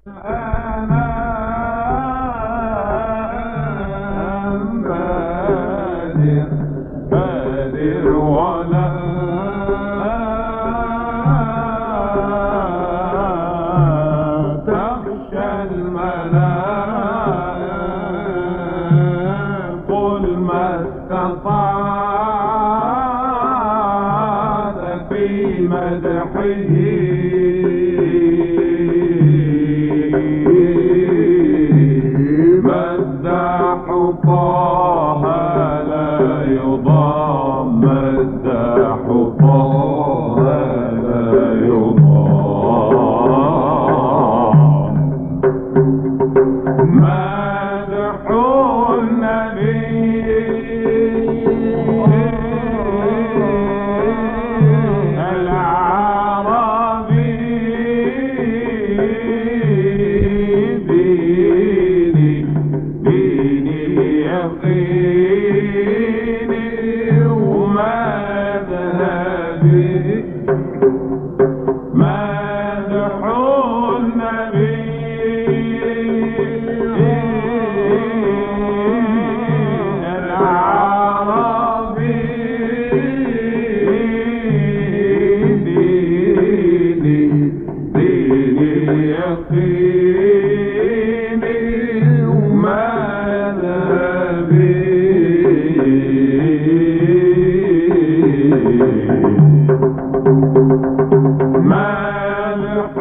أنا بادر ولا تخشى المنام قل ما استطعت في مدحه مدح طه لا يضام مدح طه لا يضام مدح النبي العربي يقيني ومذهبي مدح النبي العربي ديني يقيني ومذهبي مدح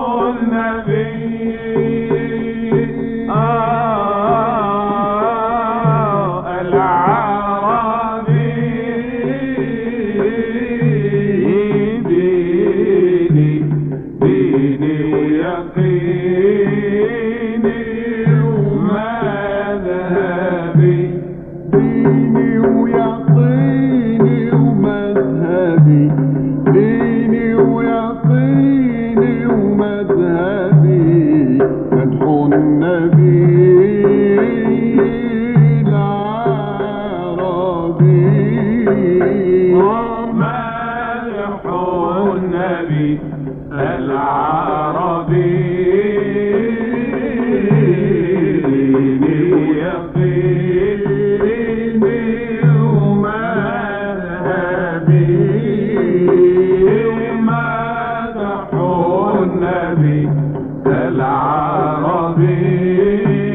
النبي العربي ديني يقيني ومذهبي ديني ويقيني ومذهبي ديني ويقيني ومذهبي مدح النبي العربي مدح النبي العربي يقيني ومذهبي مدح النبي العربي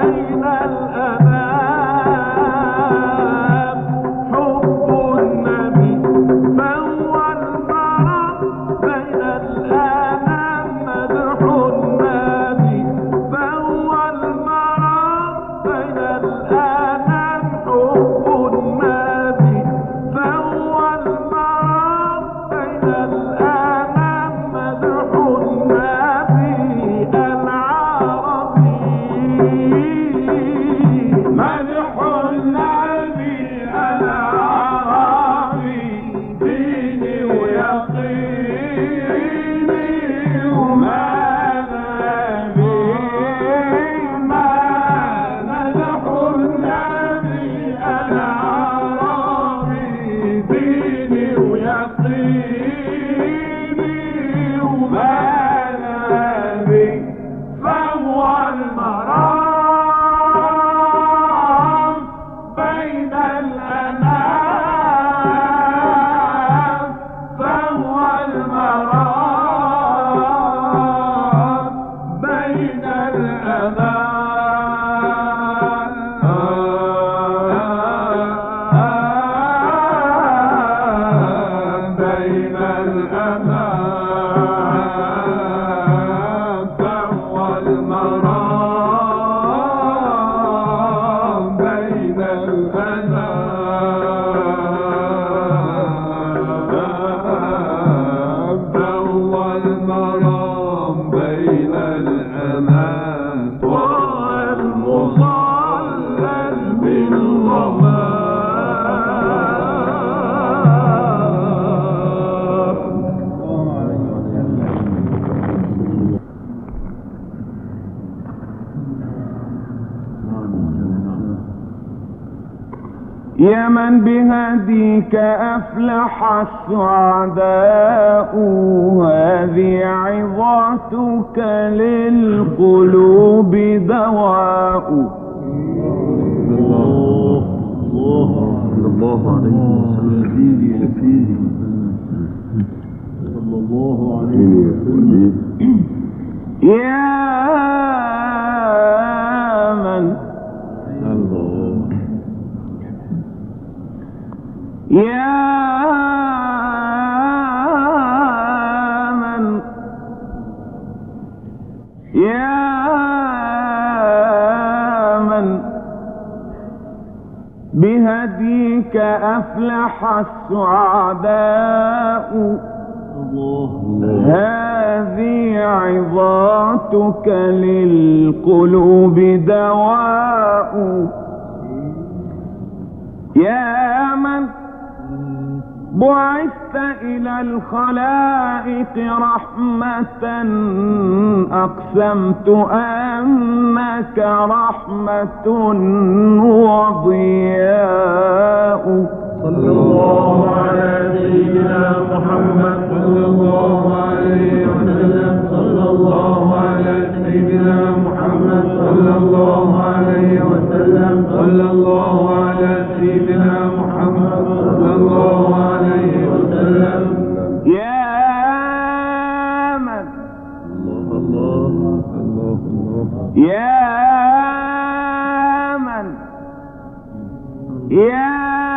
بين الأنام حب النبي فهو المرام بين الأنام مدح النبي فهو المرام بين الأنام حب النبي فهو المرام بين الأنام مدح النبي مدح النبي العربي ديني ويقيني ومذهبي مدح النبي العربي ديني ويقيني ومذهبي فهو المرام بين الأنام فهو المرام بين الأنام بين الأنام فهو المرام بين الأنام فهو المرام بين الأنام والمضلل يا من بهديك أفلح السعداء هذه عظاتك للقلوب دواء صلى الله عليه وسلم صلى الله عليه وسلم يا من بهديك أفلح السعداء هذه عظاتك للقلوب دواء يا من بعثت إلى الخلائق رحمة أقسمت أنك رحمة وضياء صلى الله على سيدنا محمد صلى الله عليه وسلم صلى الله على سيدنا محمد صلى الله عليه وسلم صلى الله على سيدنا محمد صلى الله عليه وسلم يا من يا من يا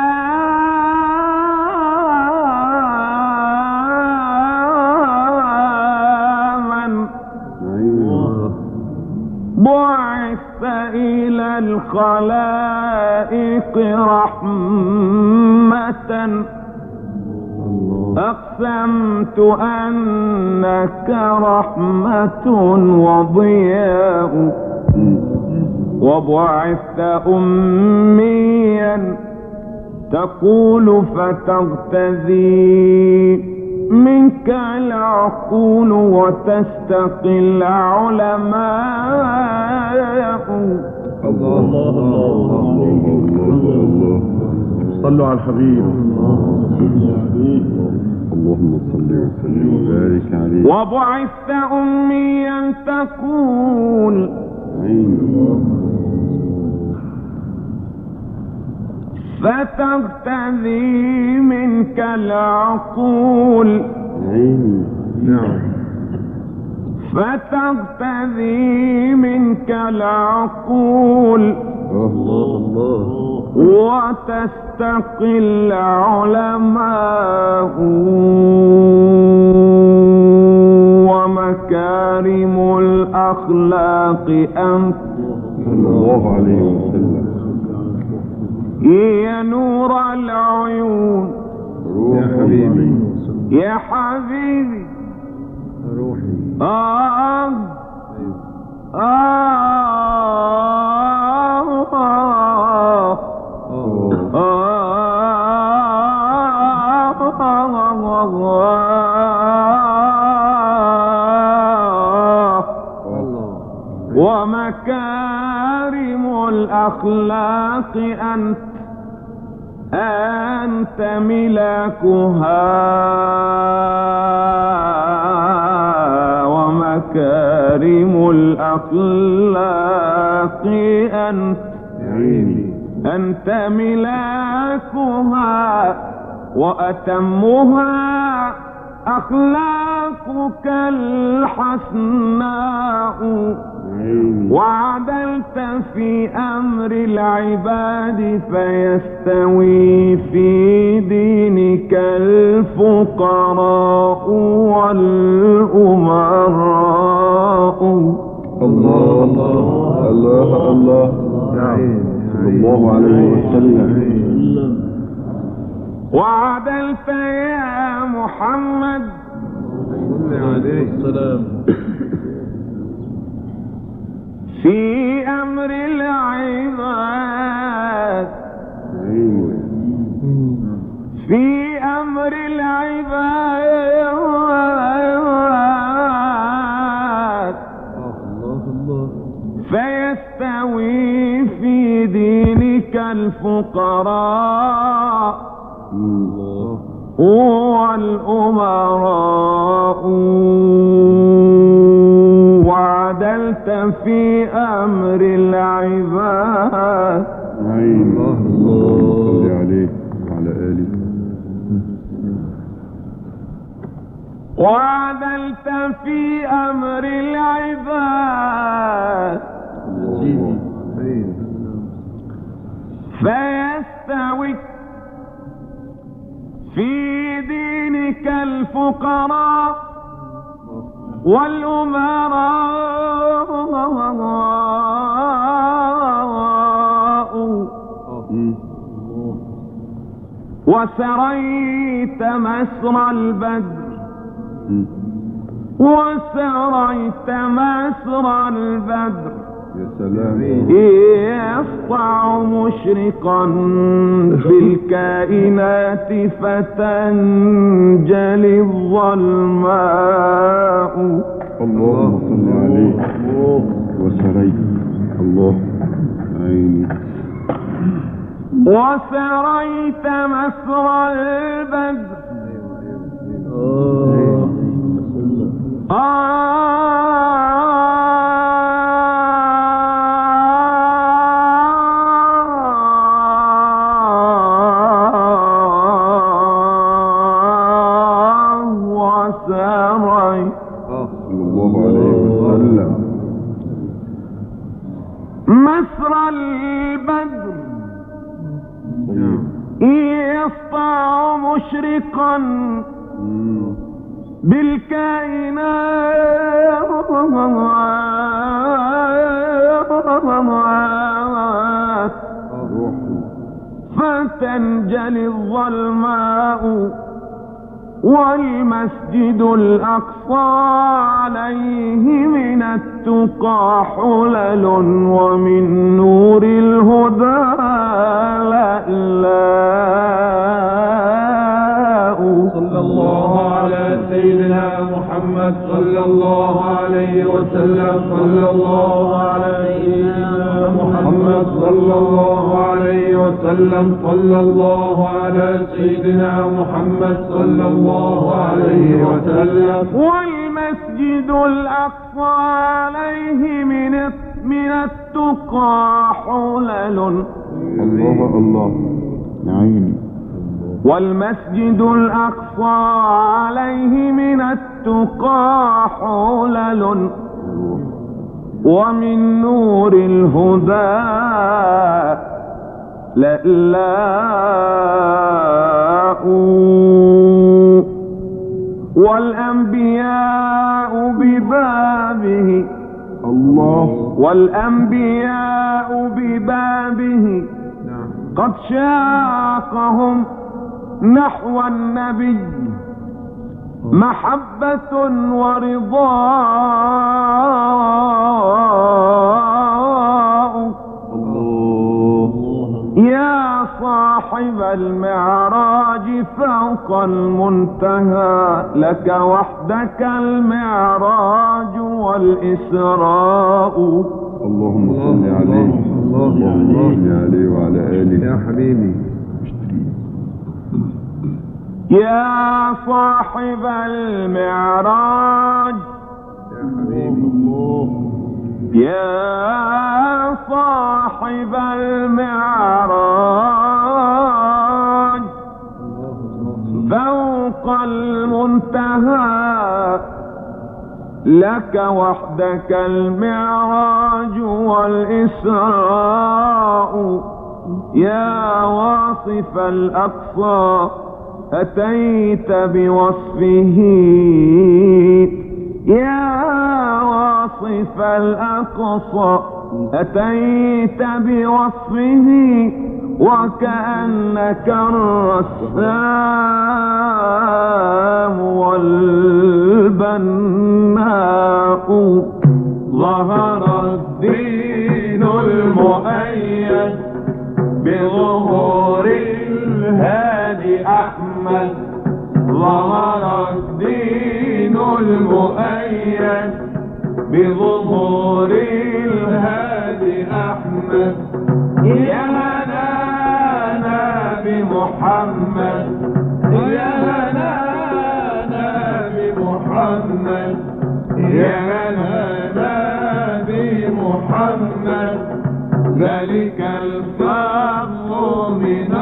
بعثت إلى الخلائق رحمة أقسمت أنك رحمة وضياء وبعثت أميا تقول فتغتذي منك العقول وتستقي العلماء الله صلوا على الحبيب اللهم صل وسلم وبارك عليه وبعثت أميا تقول فتغتذي منك العقول نعم فتقتدي منك العقول وتستقي العلماء ومكارم الأخلاق أنت صلى الله عليه وسلم يا نور العيون يا حبيبي يا حبيبي روحي ومكارم الأخلاق أنت ملاكها ومكارم الأخلاق أنت ملاكها وأتمها أخلاقك الحسناء وعدلت في أمر العباد فيستوي في دينك الفقراء والأمراء. الله الله الله الله صلى الله عليه وسلم. وعدلت يا محمد عليه السلام في أمر العباد في أمر العباد فيستوي في دينك الفقراء والأمراء وعدلت في أمر العباد. الله صل عليه وعلى آله. وعدلت في أمر العباد فيستوي في دينك الفقراء والأمراء وسريت مسر البدر وسريت مسر البدر يا سلام يسطع مشرقا بالكائنات فتنجلي الظلماء. اللهم صل عليه وسريت الله عيني وسريت مسر البدر مسر البدر يسطع مشرقا بالكائنات فتنجلي الظلماء والمسجد الأقصى عليه من التقى حلل ومن نور الهدى لألاء. صلى الله على سيدنا محمد صلى الله عليه وسلم. صلى الله على سيدنا محمد صلى الله عليه وسلم. صلى الله على سيدنا محمد صلى الله عليه وسلم. والمسجد الأقصى عليه من التقى حلل. الله الله عيني. والمسجد الأقصى عليه من التقى التقى حلل ومن نور الهدى لألاء والأنبياء ببابه الله والأنبياء ببابه قد شاقهم نحو النبي محبة ورضاء. يا صاحب المعراج فوق المنتهى لك وحدك المعراج والإسراء. اللهم صل عليه اللهم صل عليه وعلى آله يا حبيبي. يا صاحب المعراج يا حبيبي يا صاحب المعراج فوق المنتهى لك وحدك المعراج والإسراء. يا واصف الأقصى أتيت بوصفه يا واصف الأقصى أتيت بوصفه وكأنك الرسام والبناء. ظهر الدين المؤيد بظهور الهادي أحمد. ظهر الدين المؤيد بظهور الهادي أحمد. يا هنانا بمحمد يا هنانا بمحمد يا هنانا بمحمد. ذلك الفضل من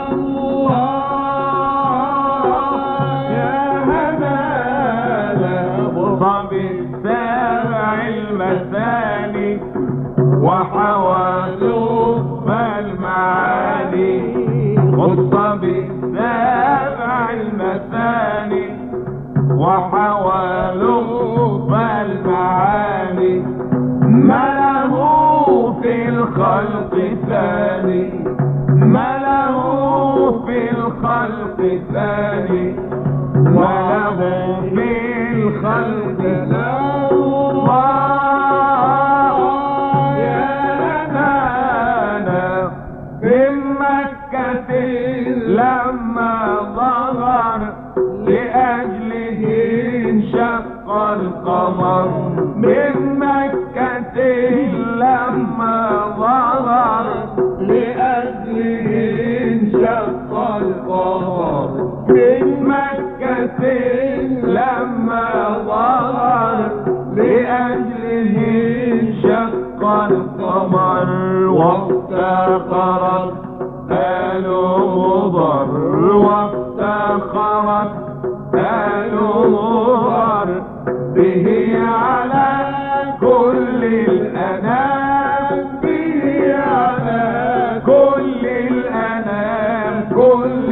الله. يا هنانا بالسبع المثاني وحوى لب المعاني. خص بالسبع المثاني وحوى لب المعاني. ما له في الخلق ثاني ما له في الخلق ثاني وله في الخلق لما ظهر لأجله انشق القمر. من مكة لما ظهر لأجله انشق القمر. من مكة لما ظهر لأجله انشق القمر. وافتخرت آل مضر وافتخرت آل مضر به على كل الأنام. به على كل الأنام كل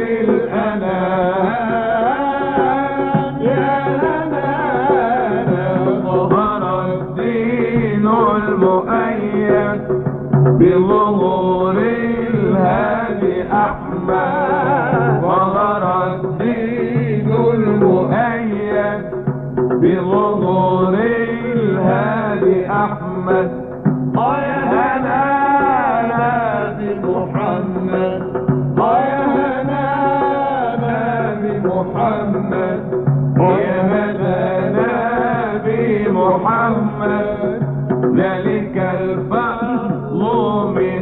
الأنام. يا هنانا ظهر الدين المؤيد بظهور الهادي أحمد. ظهر الدين المؤيد بظهور الهادي أحمد. يا هنانا بمحمد يا هنانا بمحمد يا هنانا بمحمد. ذلك الفضل من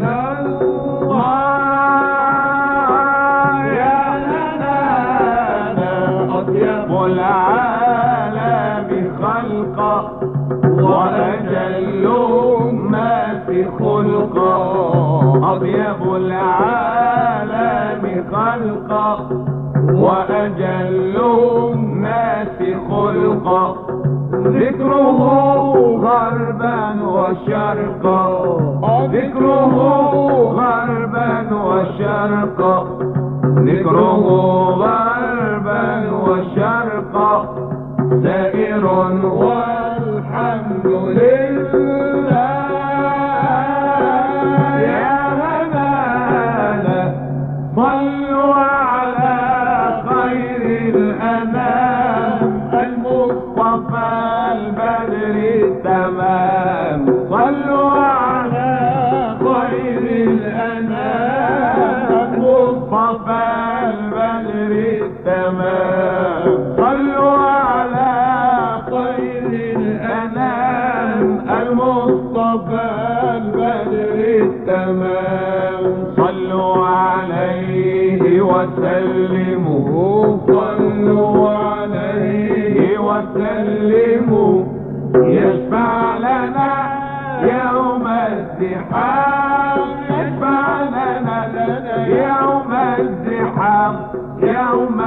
الله. يا هنانا أطيب العالم خلقا وأجل الناس خلقا. أطيب العالم خلقا وأجل الناس خلقا. ذكره غربا وشرقا ذكره غربا وشرقا ذكره غربا وشرقا سائر والحمد لله يا هنانا صلوا على خير الأنام المصطفى البدر التمام صلوا على خير الأنام المصطفى البدر التمام صلوا على خير الأنام المصطفى البدر التمام صلوا عليه وسلموا صلوا عليه وسلموا يشفع لنا يوم الزحام يشفع لنا يوم الزحام يوم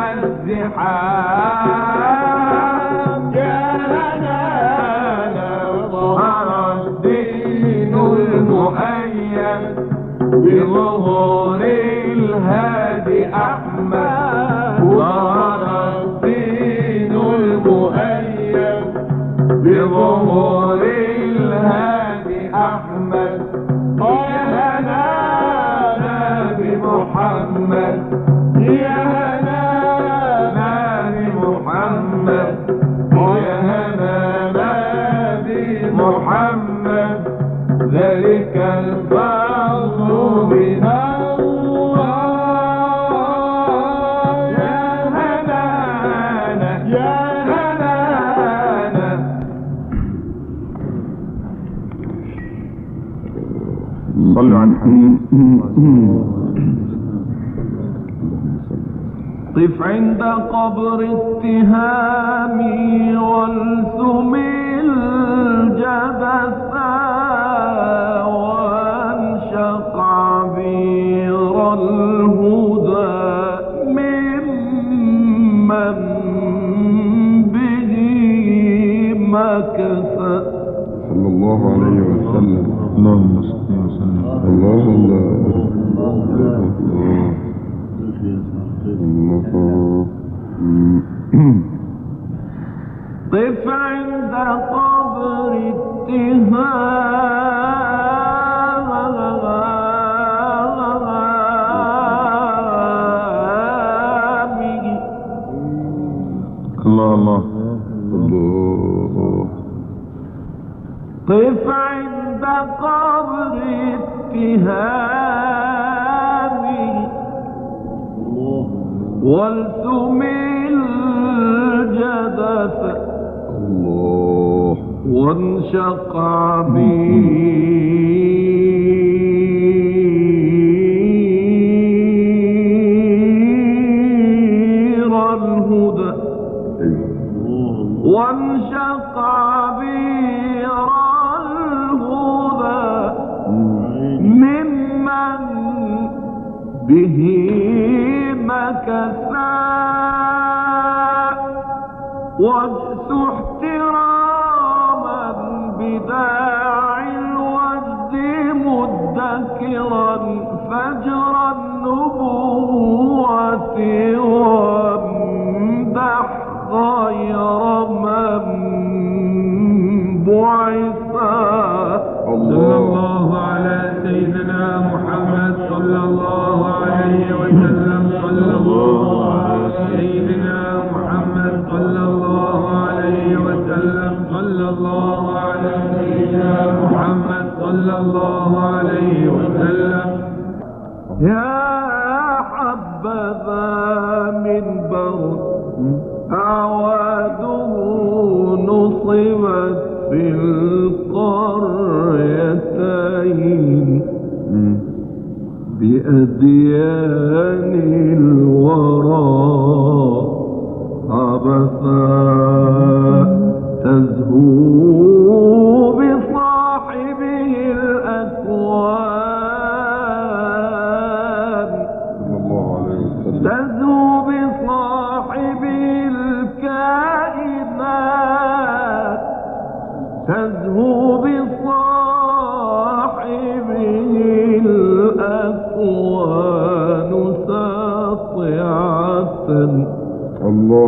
الزحام يا لنا ظهر الدين المؤيد بظهور الهادي أحمد ظهر الدين المؤيد بظهور الهادي أحمد يا هنانا بمحمد يا هنانا بمحمد يا هنانا بمحمد ذلك الفضل من الله يا هنانا يا هنانا صلوا على الحبيب قف عند قبر اتهامي والثم الجبثا وانشق عبير الهدى ممن به مكث صلى الله عليه وسلم. اللهم صل وسلم. الله قف عند قبر اتهامه الله الله قف عند قبر اتهامه والثم الجدث الله وانشق عبير الهدى وانشق عبير الهدى ممن به مكثا واجس احتراما بداعي الوجد مدكرا فجر النبوة وامدح خير من بعثا صلى الله على سيدنا محمد صلى الله عليه وسلم. صلى الله على سيدنا محمد صلى الله عليه وسلم. صلى الله على سيدنا محمد صلى الله عليه وسلم. يا حبذا منبر أعواده نصبت في القريتين بأديان الورى عبثا تزهو بصاحبه الأكوان تزهو بصاحبه الكائنات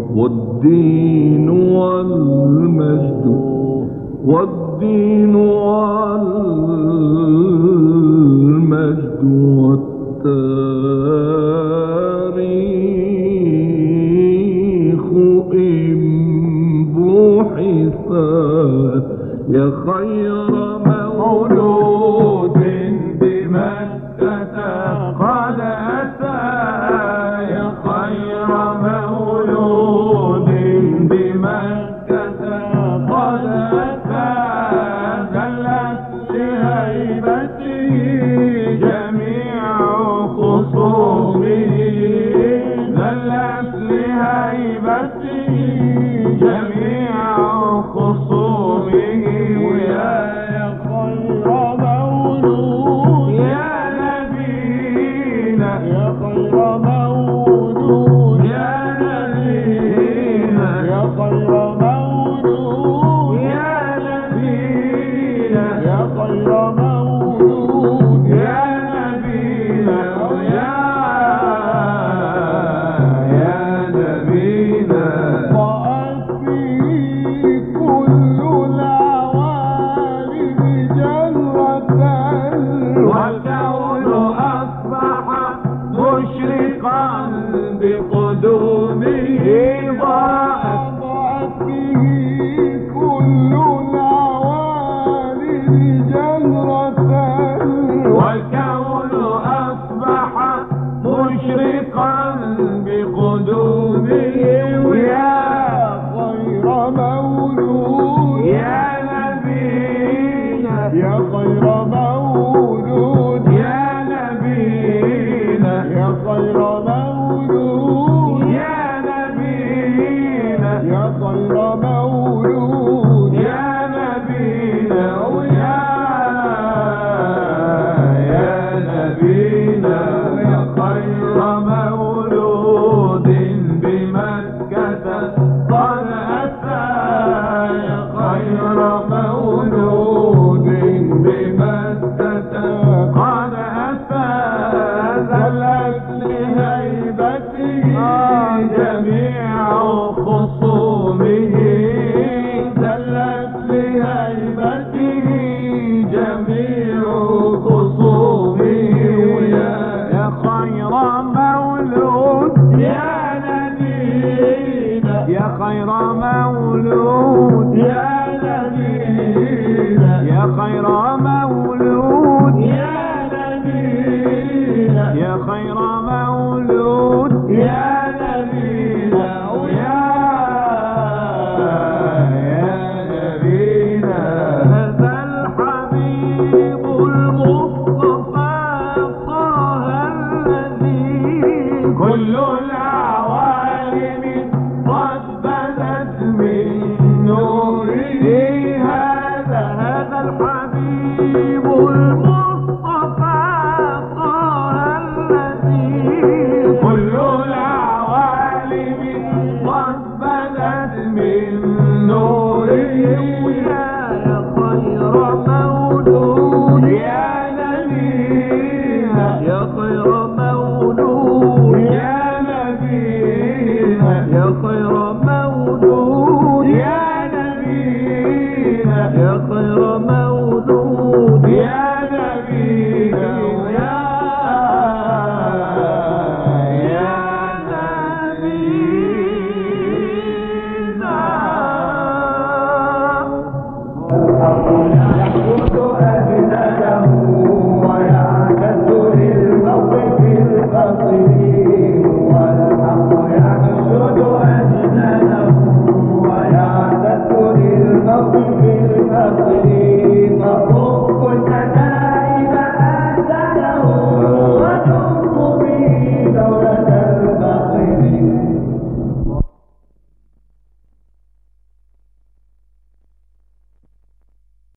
والدين والمجد والدين والمجد والتاريخ إن بحثت يا خير مولود بمكة